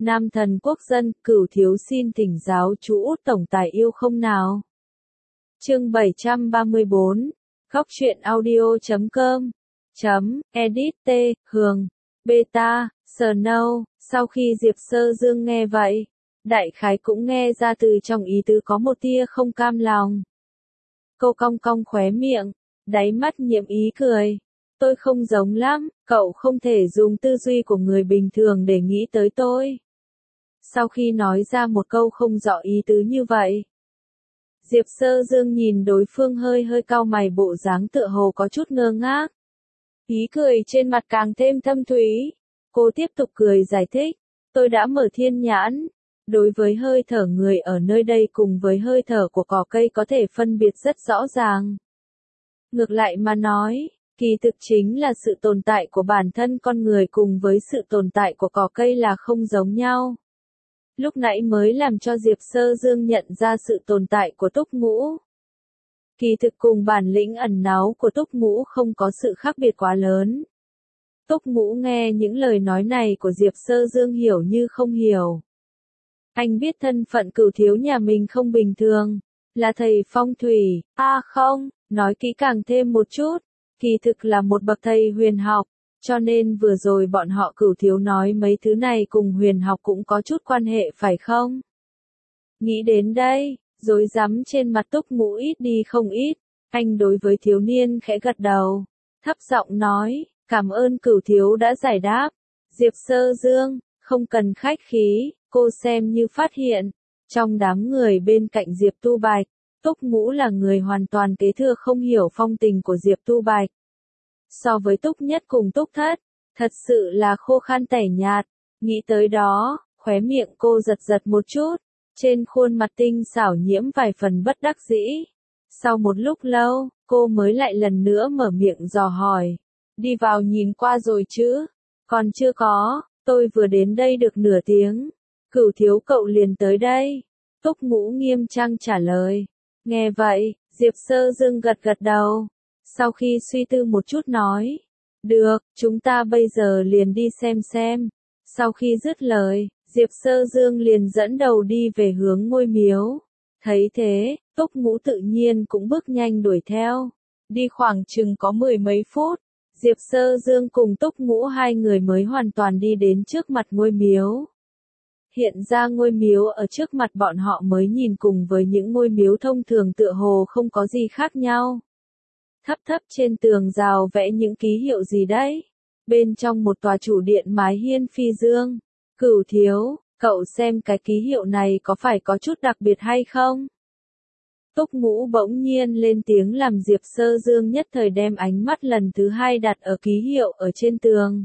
Nam thần quốc dân, Cửu thiếu xin thỉnh giáo chú Út tổng tài yêu không nào. Chương 734, Khóc chuyện audio.com, edit t, Hường, beta, Snow. Sau khi Diệp Sơ Dương nghe vậy, đại khái cũng nghe ra từ trong ý tứ có một tia không cam lòng. Cô cong cong khóe miệng, đáy mắt nhiễm ý cười. Tôi không giống lắm, cậu không thể dùng tư duy của người bình thường để nghĩ tới tôi. Sau khi nói ra một câu không rõ ý tứ như vậy, Diệp Sơ Dương nhìn đối phương hơi hơi cau mày, bộ dáng tựa hồ có chút ngơ ngác. Ý cười trên mặt càng thêm thâm thúy. Cô tiếp tục cười giải thích, tôi đã mở thiên nhãn. Đối với hơi thở người ở nơi đây cùng với hơi thở của cỏ cây có thể phân biệt rất rõ ràng. Ngược lại mà nói, kỳ thực chính là sự tồn tại của bản thân con người cùng với sự tồn tại của cỏ cây là không giống nhau. Lúc nãy mới làm cho Diệp Sơ Dương nhận ra sự tồn tại của Túc Ngũ. Kỳ thực cùng bản lĩnh ẩn náu của Túc Ngũ không có sự khác biệt quá lớn. Túc Ngũ nghe những lời nói này của Diệp Sơ Dương hiểu như không hiểu. Anh biết thân phận Cửu thiếu nhà mình không bình thường, là thầy phong thủy, không, nói kỹ càng thêm một chút, kỳ thực là một bậc thầy huyền học, cho nên vừa rồi bọn họ Cửu thiếu nói mấy thứ này cùng huyền học cũng có chút quan hệ phải không? Nghĩ đến đây, rối rắm trên mặt Túc Ngũ ít đi không ít, anh đối với thiếu niên khẽ gật đầu, thấp giọng nói, cảm ơn Cửu thiếu đã giải đáp. Diệp Sơ Dương, không cần khách khí, cô xem như phát hiện, trong đám người bên cạnh Diệp Tu Bạch, Túc Ngũ là người hoàn toàn kế thừa không hiểu phong tình của Diệp Tu Bạch. So với Túc Nhất cùng Túc Thất, thật sự là khô khan tẻ nhạt, nghĩ tới đó, khóe miệng cô giật giật một chút, trên khuôn mặt tinh xảo nhiễm vài phần bất đắc dĩ. Sau một lúc lâu, cô mới lại lần nữa mở miệng dò hỏi, đi vào nhìn qua rồi chứ? Còn chưa có, tôi vừa đến đây được nửa tiếng. Cửu thiếu cậu liền tới đây. Túc Ngũ nghiêm trang trả lời. Nghe vậy, Diệp Sơ Dương gật gật đầu. Sau khi suy tư một chút nói. Được, chúng ta bây giờ liền đi xem. Sau khi dứt lời, Diệp Sơ Dương liền dẫn đầu đi về hướng ngôi miếu. Thấy thế, Túc Ngũ tự nhiên cũng bước nhanh đuổi theo. Đi khoảng chừng có 10 mấy phút. Diệp Sơ Dương cùng Túc Ngũ hai người mới hoàn toàn đi đến trước mặt ngôi miếu. Hiện ra ngôi miếu ở trước mặt bọn họ mới nhìn cùng với những ngôi miếu thông thường tựa hồ không có gì khác nhau. Thấp thấp trên tường rào vẽ những ký hiệu gì đấy? Bên trong một tòa chủ điện mái hiên phi dương. Cửu thiếu, cậu xem cái ký hiệu này có phải có chút đặc biệt hay không? Túc Ngũ bỗng nhiên lên tiếng làm Diệp Sơ Dương nhất thời đem ánh mắt lần thứ hai đặt ở ký hiệu ở trên tường.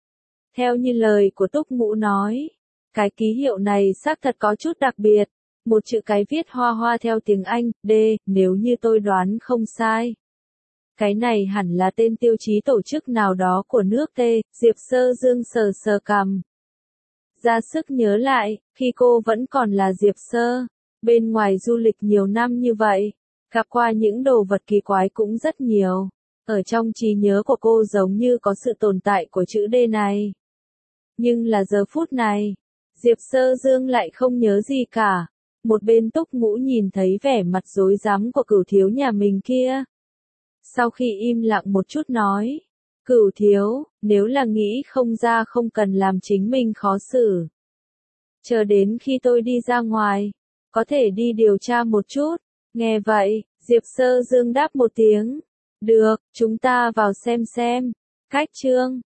Theo như lời của Túc Ngũ nói, cái ký hiệu này xác thật có chút đặc biệt, một chữ cái viết hoa hoa theo tiếng Anh, D, nếu như tôi đoán không sai. Cái này hẳn là tên tiêu chí tổ chức nào đó của nước T, Diệp Sơ Dương sờ sờ cằm. Ra sức nhớ lại, khi cô vẫn còn là Diệp Sơ, bên ngoài du lịch nhiều năm như vậy, gặp qua những đồ vật kỳ quái cũng rất nhiều. Ở trong trí nhớ của cô giống như có sự tồn tại của chữ D này. Nhưng là giờ phút này, Diệp Sơ Dương lại không nhớ gì cả. Một bên Túc Ngũ nhìn thấy vẻ mặt rối rắm của Cửu thiếu nhà mình kia. Sau khi im lặng một chút nói, Cửu thiếu, nếu là nghĩ không ra không cần làm chính mình khó xử. Chờ đến khi tôi đi ra ngoài, có thể đi điều tra một chút. Nghe vậy, Diệp Sơ Dương đáp một tiếng. Được, chúng ta vào xem. Cách chương